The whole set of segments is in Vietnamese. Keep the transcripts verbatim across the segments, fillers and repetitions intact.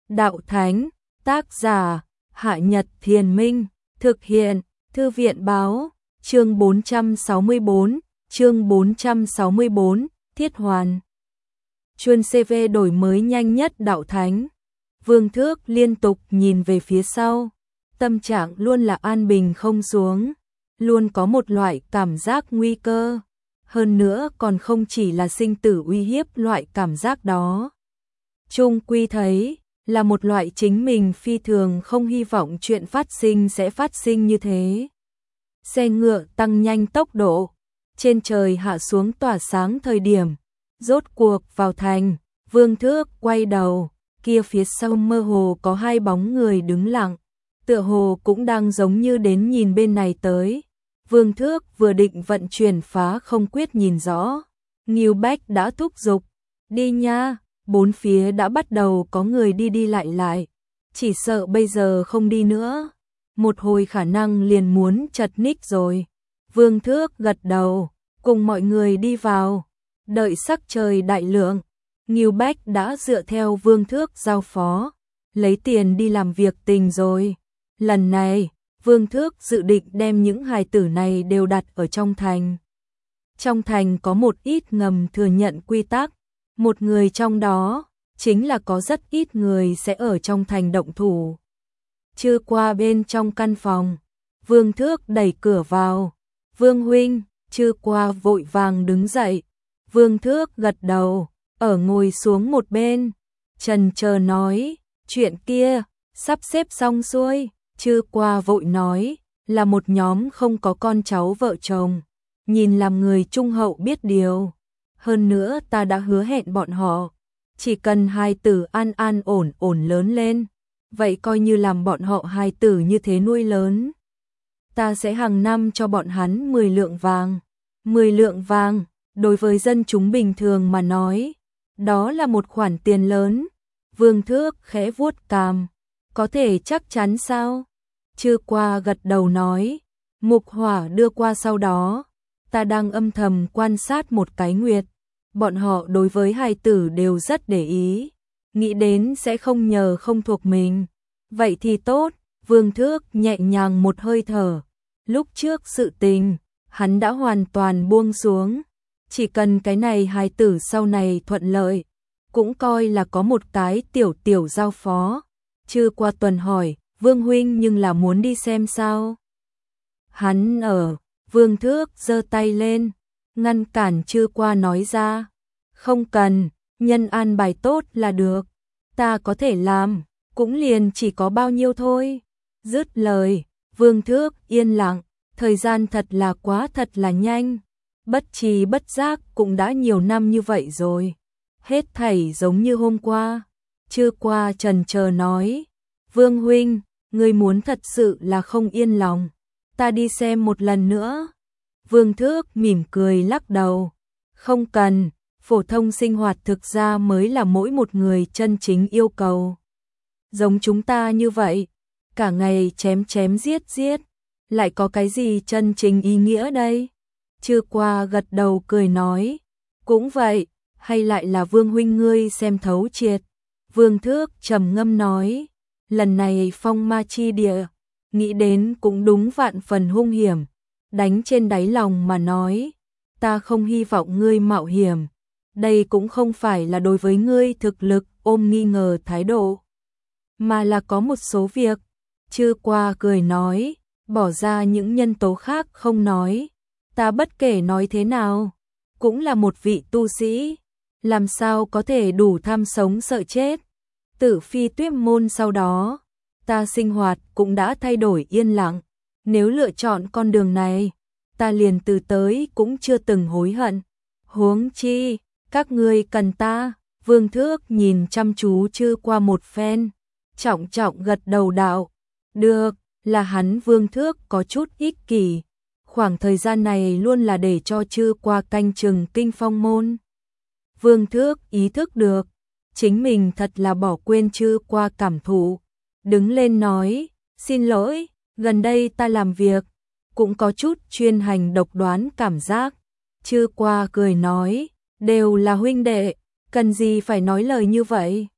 Đạo Thánh, tác giả, Hạ Nhật Thiền Minh, thực hiện, Thư viện Báo, chương bốn trăm sáu mươi bốn, chương bốn trăm sáu mươi bốn, Thiết Hoàn. Chuân xê vê đổi mới nhanh nhất Đạo Thánh. Vương Thước liên tục nhìn về phía sau, tâm trạng luôn là an bình không xuống, luôn có một loại cảm giác nguy cơ, hơn nữa còn không chỉ là sinh tử uy hiếp loại cảm giác đó. Chung quy thấy là một loại chính mình phi thường không hy vọng chuyện phát sinh sẽ phát sinh như thế. Xe ngựa tăng nhanh tốc độ, trên trời hạ xuống tỏa sáng thời điểm, rốt cuộc vào thành, Vương Thước quay đầu, kia phía sau mơ hồ có hai bóng người đứng lặng, tựa hồ cũng đang giống như đến nhìn bên này tới. Vương Thước vừa định vận chuyển phá không quyết nhìn rõ, Ngưu Bách đã thúc giục, đi nha, bốn phía đã bắt đầu có người đi đi lại lại, chỉ sợ bây giờ không đi nữa, một hồi khả năng liền muốn chật ních rồi. Vương Thước gật đầu, cùng mọi người đi vào, đợi sắc trời đại lượng, Ngưu Bách đã dựa theo Vương Thước giao phó, lấy tiền đi làm việc tình rồi. Lần này, Vương Thước dự định đem những hài tử này đều đặt ở trong thành. Trong thành có một ít ngầm thừa nhận quy tắc, một người trong đó chính là có rất ít người sẽ ở trong thành động thủ. Chưa qua bên trong căn phòng, Vương Thước đẩy cửa vào. Vương huynh, chưa qua vội vàng đứng dậy. Vương Thước gật đầu, ở ngồi xuống một bên, chần chờ nói, chuyện kia, sắp xếp xong xuôi. Chưa qua vội nói, là một nhóm không có con cháu vợ chồng, nhìn làm người trung hậu biết điều. Hơn nữa ta đã hứa hẹn bọn họ, chỉ cần hai tử an an ổn ổn lớn lên, vậy coi như làm bọn họ hai tử như thế nuôi lớn. Ta sẽ hàng năm cho bọn hắn mười lượng vàng. mười lượng vàng, đối với dân chúng bình thường mà nói, đó là một khoản tiền lớn. Vương Thước khẽ vuốt cằm, có thể chắc chắn sao? Chưa qua gật đầu nói, Mục Hỏa đưa qua sau đó, ta đang âm thầm quan sát một cái nguyệt, bọn họ đối với hài tử đều rất để ý, nghĩ đến sẽ không nhờ không thuộc mình. Vậy thì tốt. Vương Thước nhẹ nhàng một hơi thở, lúc trước sự tình, hắn đã hoàn toàn buông xuống, chỉ cần cái này hài tử sau này thuận lợi, cũng coi là có một cái tiểu tiểu giao phó. Chưa qua tuần hỏi, Vương huynh nhưng là muốn đi xem sao? Hắn ở, Vương Thước giơ tay lên, ngăn cản chưa qua nói ra, không cần, nhân an bài tốt là được, ta có thể làm, cũng liền chỉ có bao nhiêu thôi. Dứt lời, Vương Thước yên lặng, thời gian thật là quá thật là nhanh, bất tri bất giác cũng đã nhiều năm như vậy rồi, hết thảy giống như hôm qua. Chưa qua chần chờ nói, Vương huynh, ngươi muốn thật sự là không yên lòng, ta đi xem một lần nữa. Vương Thước mỉm cười lắc đầu, không cần, phổ thông sinh hoạt thực ra mới là mỗi một người chân chính yêu cầu. Giống chúng ta như vậy, cả ngày chém chém giết giết, lại có cái gì chân chính ý nghĩa đây? Chưa qua gật đầu cười nói, cũng vậy, hay lại là Vương huynh ngươi xem thấu triệt. Vương Thước trầm ngâm nói, lần này phong ma chi địa, nghĩ đến cũng đúng vạn phần hung hiểm, đánh trên đáy lòng mà nói, ta không hy vọng ngươi mạo hiểm, đây cũng không phải là đối với ngươi thực lực ôm nghi ngờ thái độ, mà là có một số việc. Chưa qua cười nói, bỏ ra những nhân tố khác không nói, ta bất kể nói thế nào, cũng là một vị tu sĩ, làm sao có thể đủ tham sống sợ chết. Tử Phi Tuyết Môn sau đó, ta sinh hoạt cũng đã thay đổi yên lặng, nếu lựa chọn con đường này, ta liền từ tới cũng chưa từng hối hận. Huống chi, các ngươi cần ta. Vương Thước nhìn chăm chú Chưa qua một phen, trọng trọng gật đầu đạo, được, là hắn. Vương Thước có chút ích kỷ, khoảng thời gian này luôn là để cho Chưa qua canh chừng Kinh Phong môn. Vương Thước ý thức được, chính mình thật là bỏ quên Chưa qua cảm thụ, đứng lên nói, xin lỗi, gần đây ta làm việc, cũng có chút chuyên hành độc đoán cảm giác. Chưa qua cười nói, đều là huynh đệ, cần gì phải nói lời như vậy.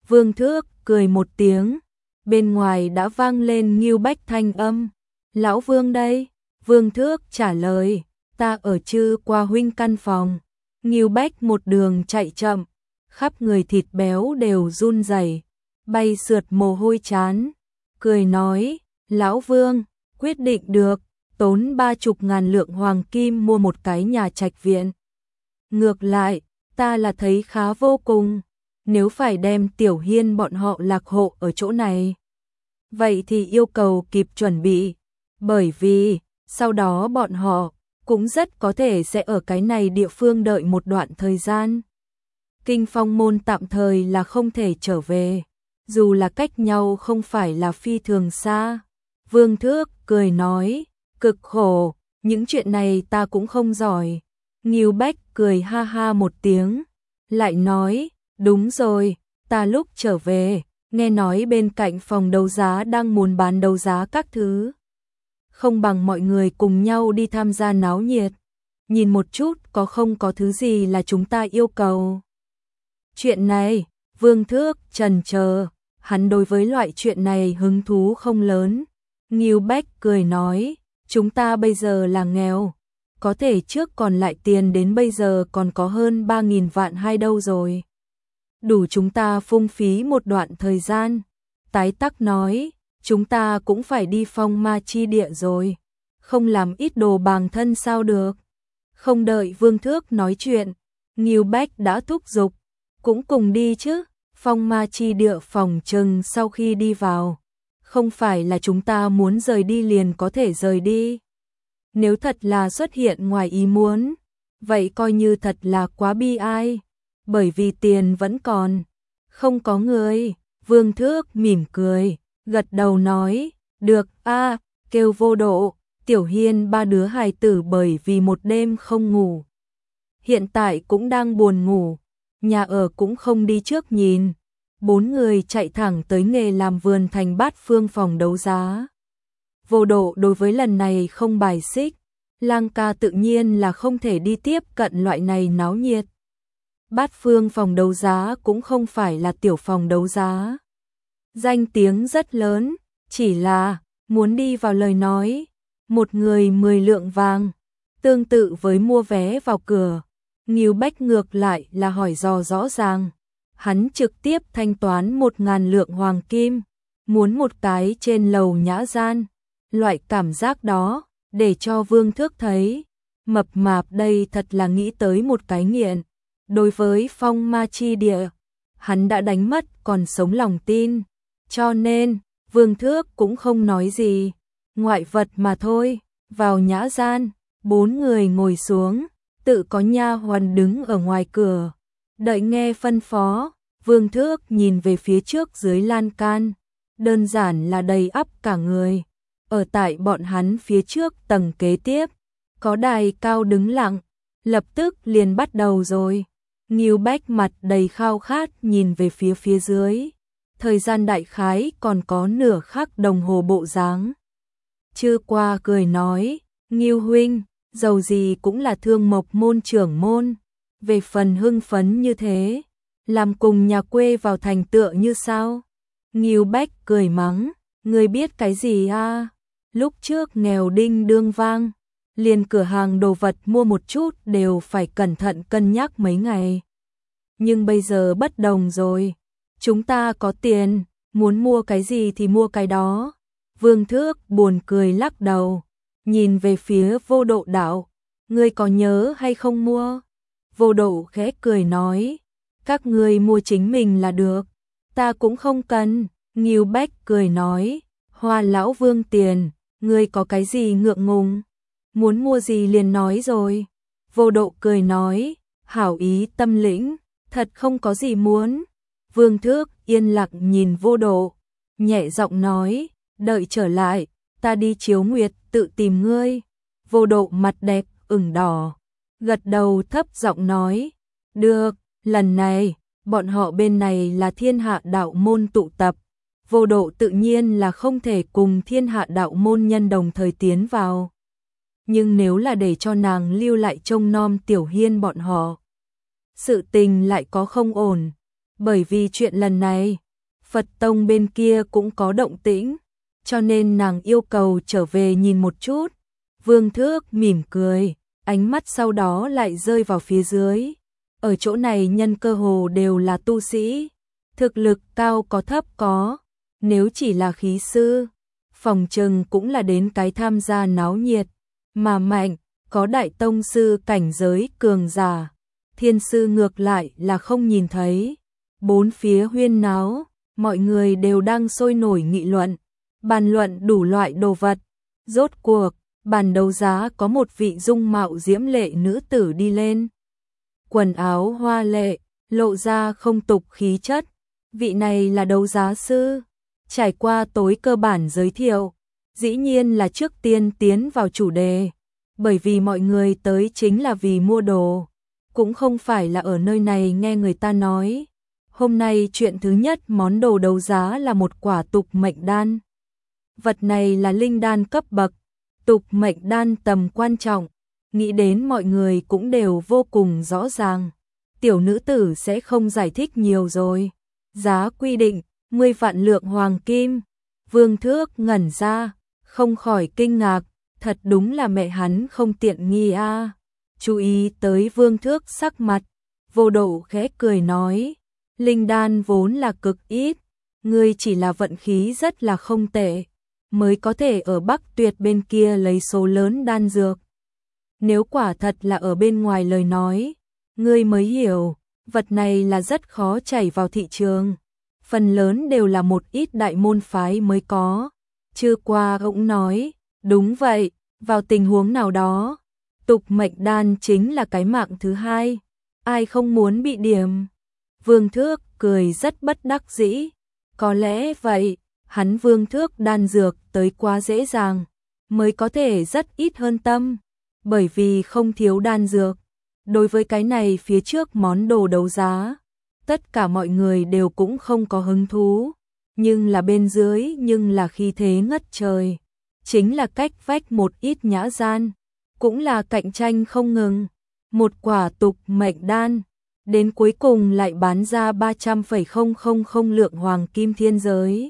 Vương Thước cười một tiếng, bên ngoài đã vang lên Ngưu Bách thanh âm. Lão Vương đây, Vương Thước trả lời, ta ở Trư Qua huynh căn phòng. Ngưu Bách một đường chạy chậm, khắp người thịt béo đều run rẩy, bay sượt mồ hôi chán, cười nói, Lão Vương, quyết định được, tốn ba chục ngàn lượng hoàng kim mua một cái nhà trạch viện. Ngược lại, ta là thấy khá vô cùng, nếu phải đem Tiểu Hiên bọn họ lạc hộ ở chỗ này. Vậy thì yêu cầu kịp chuẩn bị, bởi vì, sau đó bọn họ cũng rất có thể sẽ ở cái này địa phương đợi một đoạn thời gian. Kinh Phong môn tạm thời là không thể trở về, dù là cách nhau không phải là phi thường xa. Vương Thước cười nói, cực khổ, những chuyện này ta cũng không giỏi. Ngưu Bách cười ha ha một tiếng, lại nói, đúng rồi, ta lúc trở về, nghe nói bên cạnh phòng đấu giá đang muốn bán đấu giá các thứ. Không bằng mọi người cùng nhau đi tham gia náo nhiệt, nhìn một chút có không có thứ gì là chúng ta yêu cầu. Chuyện này, Vương Thước chần chờ, hắn đối với loại chuyện này hứng thú không lớn. Ngưu Bách cười nói, chúng ta bây giờ là nghèo, có thể trước còn lại tiền đến bây giờ còn có hơn ba nghìn vạn hai đâu rồi. Đủ chúng ta phung phí một đoạn thời gian. Tái Tắc nói, chúng ta cũng phải đi phong ma chi địa rồi, không làm ít đồ bàng thân sao được. Không đợi Vương Thước nói chuyện, Ngưu Bách đã thúc giục, cũng cùng đi chứ, phong ma chi địa phòng chừng sau khi đi vào, không phải là chúng ta muốn rời đi liền có thể rời đi. Nếu thật là xuất hiện ngoài ý muốn, vậy coi như thật là quá bi ai, bởi vì tiền vẫn còn, không có người. Vương Thước mỉm cười, gật đầu nói, được a, kêu Vô Độ, Tiểu Hiên ba đứa hài tử bởi vì một đêm không ngủ. Hiện tại cũng đang buồn ngủ, nhà ở cũng không đi trước nhìn. Bốn người chạy thẳng tới nghề làm vườn thành Bát Phương phòng đấu giá. Vô Độ đối với lần này không bài xích, Lang ca tự nhiên là không thể đi tiếp cận loại này náo nhiệt. Bát Phương phòng đấu giá cũng không phải là tiểu phòng đấu giá. Danh tiếng rất lớn, chỉ là muốn đi vào lời nói, một người mười lượng vàng, tương tự với mua vé vào cửa. Ngưu Bách ngược lại là hỏi dò rõ ràng, hắn trực tiếp thanh toán một ngàn lượng hoàng kim, muốn một cái trên lầu nhã gian. Loại cảm giác đó, để cho Vương Thước thấy, mập mạp đây thật là nghĩ tới một cái nghiện. Đối với phong ma chi địa, hắn đã đánh mất còn sống lòng tin, cho nên Vương Thước cũng không nói gì, ngoại vật mà thôi. Vào nhã gian, bốn người ngồi xuống, tự có nha hoàn đứng ở ngoài cửa, đợi nghe phân phó. Vương Thước nhìn về phía trước dưới lan can, đơn giản là đầy ắp cả người. Ở tại bọn hắn phía trước tầng kế tiếp, có đài cao đứng lặng, lập tức liền bắt đầu rồi. Ngưu Bách mặt đầy khao khát nhìn về phía phía dưới, thời gian đại khái còn có nửa khắc đồng hồ bộ dáng. Trư Qua cười nói, Ngưu huynh, dầu gì cũng là Thương Mộc môn trưởng môn, về phần hưng phấn như thế, làm cùng nhà quê vào thành tựa như sao? Ngưu Bách cười mắng, ngươi biết cái gì a? Lúc trước nghèo đinh đương vang, liền cửa hàng đồ vật mua một chút đều phải cẩn thận cân nhắc mấy ngày. Nhưng bây giờ bất đồng rồi, chúng ta có tiền, muốn mua cái gì thì mua cái đó. Vương Thước buồn cười lắc đầu, nhìn về phía Vô Độ đạo, ngươi có nhớ hay không mua? Vô Độ khẽ cười nói, các ngươi mua chính mình là được, ta cũng không cần. Ngưu Bách cười nói, Hoa lão Vương tiền, ngươi có cái gì ngượng ngùng, muốn mua gì liền nói rồi. Vô Độ cười nói, hảo ý tâm lĩnh, thật không có gì muốn. Vương Thước yên lặng nhìn Vô Độ, nhẹ giọng nói, đợi trở lại, ta đi chiếu nguyệt tự tìm ngươi. Vô Độ mặt đẹp ửng đỏ, gật đầu thấp giọng nói, được, lần này, bọn họ bên này là Thiên Hạ đạo môn tụ tập. Vô Độ tự nhiên là không thể cùng Thiên Hạ đạo môn nhân đồng thời tiến vào. Nhưng nếu là để cho nàng lưu lại trông nom Tiểu Hiên bọn họ, sự tình lại có không ổn, bởi vì chuyện lần này, Phật tông bên kia cũng có động tĩnh, cho nên nàng yêu cầu trở về nhìn một chút. Vương Thước mỉm cười, ánh mắt sau đó lại rơi vào phía dưới. Ở chỗ này nhân cơ hồ đều là tu sĩ, thực lực cao có thấp có, nếu chỉ là khí sư, phòng trừng cũng là đến cái tham gia náo nhiệt, mà mạnh, có đại tông sư cảnh giới cường giả, thiên sư ngược lại là không nhìn thấy. Bốn phía huyên náo, mọi người đều đang sôi nổi nghị luận, bàn luận đủ loại đồ vật. Rốt cuộc, bàn đấu giá có một vị dung mạo diễm lệ nữ tử đi lên. Quần áo hoa lệ, lộ ra không tục khí chất. Vị này là đấu giá sư. Trải qua tối cơ bản giới thiệu, dĩ nhiên là trước tiên tiến vào chủ đề. Bởi vì mọi người tới chính là vì mua đồ, cũng không phải là ở nơi này nghe người ta nói. Hôm nay chuyện thứ nhất món đồ đấu giá là một quả tục mệnh đan. Vật này là linh đan cấp bậc, tục mệnh đan tầm quan trọng, nghĩ đến mọi người cũng đều vô cùng rõ ràng. Tiểu nữ tử sẽ không giải thích nhiều rồi. Giá quy định, mười vạn lượng hoàng kim. Vương Thước ngẩn ra, không khỏi kinh ngạc, thật đúng là mẹ hắn không tiện nghi a. À. Chú ý tới Vương Thước sắc mặt, Vô Độ khẽ cười nói, linh đan vốn là cực ít, ngươi chỉ là vận khí rất là không tệ, mới có thể ở Bắc Tuyệt bên kia lấy số lớn đan dược. Nếu quả thật là ở bên ngoài lời nói, ngươi mới hiểu, vật này là rất khó chảy vào thị trường, phần lớn đều là một ít đại môn phái mới có. Chưa qua cũng nói, đúng vậy, vào tình huống nào đó, tục mệnh đan chính là cái mạng thứ hai, ai không muốn bị điểm. Vương Thước cười rất bất đắc dĩ, có lẽ vậy, hắn Vương Thước đan dược tới quá dễ dàng, mới có thể rất ít hơn tâm, bởi vì không thiếu đan dược. Đối với cái này phía trước món đồ đấu giá, tất cả mọi người đều cũng không có hứng thú, nhưng là bên dưới nhưng là khí thế ngất trời, chính là cách vách một ít nhã gian, cũng là cạnh tranh không ngừng. Một quả tục mệnh đan, đến cuối cùng lại bán ra ba trăm phẩy không không không lượng hoàng kim thiên giới.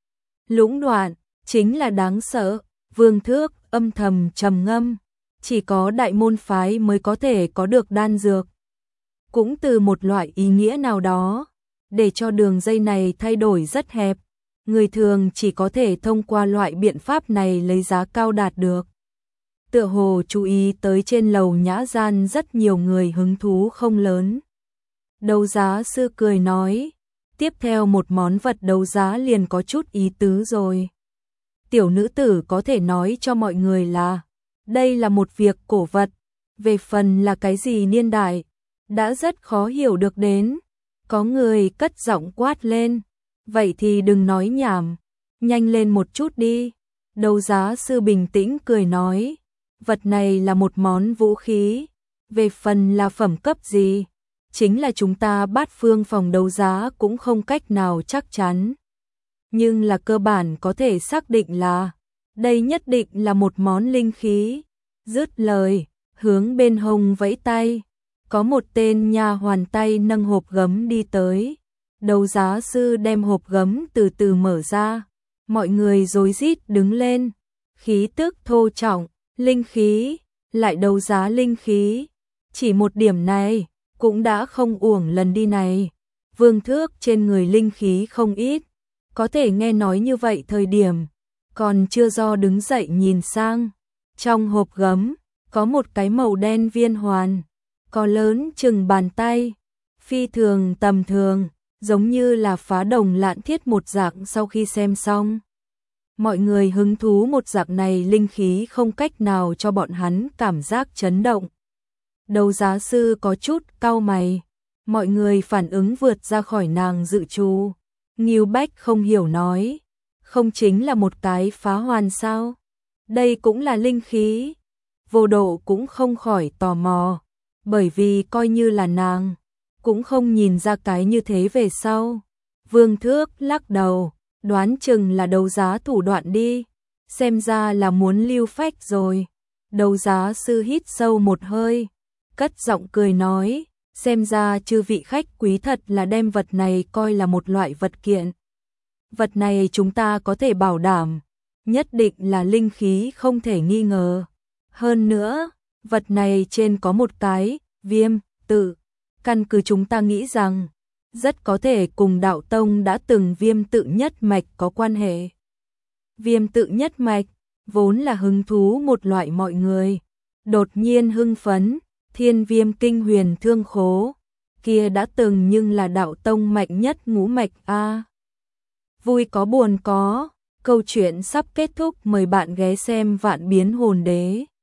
Lũng đoạn, chính là đáng sợ. Vương Thước âm thầm trầm ngâm, chỉ có đại môn phái mới có thể có được đan dược. Cũng từ một loại ý nghĩa nào đó, để cho đường dây này thay đổi rất hẹp, người thường chỉ có thể thông qua loại biện pháp này lấy giá cao đạt được. Tựa hồ chú ý tới trên lầu nhã gian rất nhiều người hứng thú không lớn. Đấu giá sư cười nói, tiếp theo một món vật đấu giá liền có chút ý tứ rồi. Tiểu nữ tử có thể nói cho mọi người là, đây là một việc cổ vật, về phần là cái gì niên đại, đã rất khó hiểu được đến. Có người cất giọng quát lên, vậy thì đừng nói nhảm, nhanh lên một chút đi. Đấu giá sư bình tĩnh cười nói, vật này là một món vũ khí, về phần là phẩm cấp gì, chính là chúng ta Bát Phương phòng đấu giá cũng không cách nào chắc chắn. Nhưng là cơ bản có thể xác định là, đây nhất định là một món linh khí. Dứt lời, hướng bên hông vẫy tay, có một tên nha hoàn tay nâng hộp gấm đi tới. Đấu giá sư đem hộp gấm từ từ mở ra, mọi người rối rít đứng lên, khí tức thô trọng, linh khí, lại đấu giá linh khí. Chỉ một điểm này, cũng đã không uổng lần đi này. Vương Thước trên người linh khí không ít, có thể nghe nói như vậy thời điểm, còn chưa do đứng dậy nhìn sang. Trong hộp gấm, có một cái màu đen viên hoàn, có lớn chừng bàn tay, phi thường tầm thường, giống như là phá đồng lạn thiết một dạng. Sau khi xem xong, mọi người hứng thú một dạng này linh khí không cách nào cho bọn hắn cảm giác chấn động. Đấu giá sư có chút cau mày, mọi người phản ứng vượt ra khỏi nàng dự trù. Ngưu Bách không hiểu nói, không chính là một cái phá hoàn sao? Đây cũng là linh khí. Vô Độ cũng không khỏi tò mò, bởi vì coi như là nàng, cũng không nhìn ra cái như thế về sau. Vương Thước lắc đầu, đoán chừng là đấu giá thủ đoạn đi, xem ra là muốn lưu phách rồi. Đấu giá sư hít sâu một hơi, cất giọng cười nói, xem ra chư vị khách quý thật là đem vật này coi là một loại vật kiện. vật này chúng ta có thể bảo đảm, nhất định là linh khí không thể nghi ngờ. Hơn nữa, vật này trên có một cái, viêm, tự, căn cứ chúng ta nghĩ rằng, rất có thể cùng đạo tông đã từng viêm tự nhất mạch có quan hệ. Viêm tự nhất mạch, vốn là hứng thú một loại mọi người. Đột nhiên hưng phấn, thiên viêm kinh huyền thương khố, kia đã từng nhưng là đạo tông mạnh nhất ngũ mạch a. Vui có buồn có, câu chuyện sắp kết thúc, mời bạn ghé xem Vạn Biến Hồn Đế.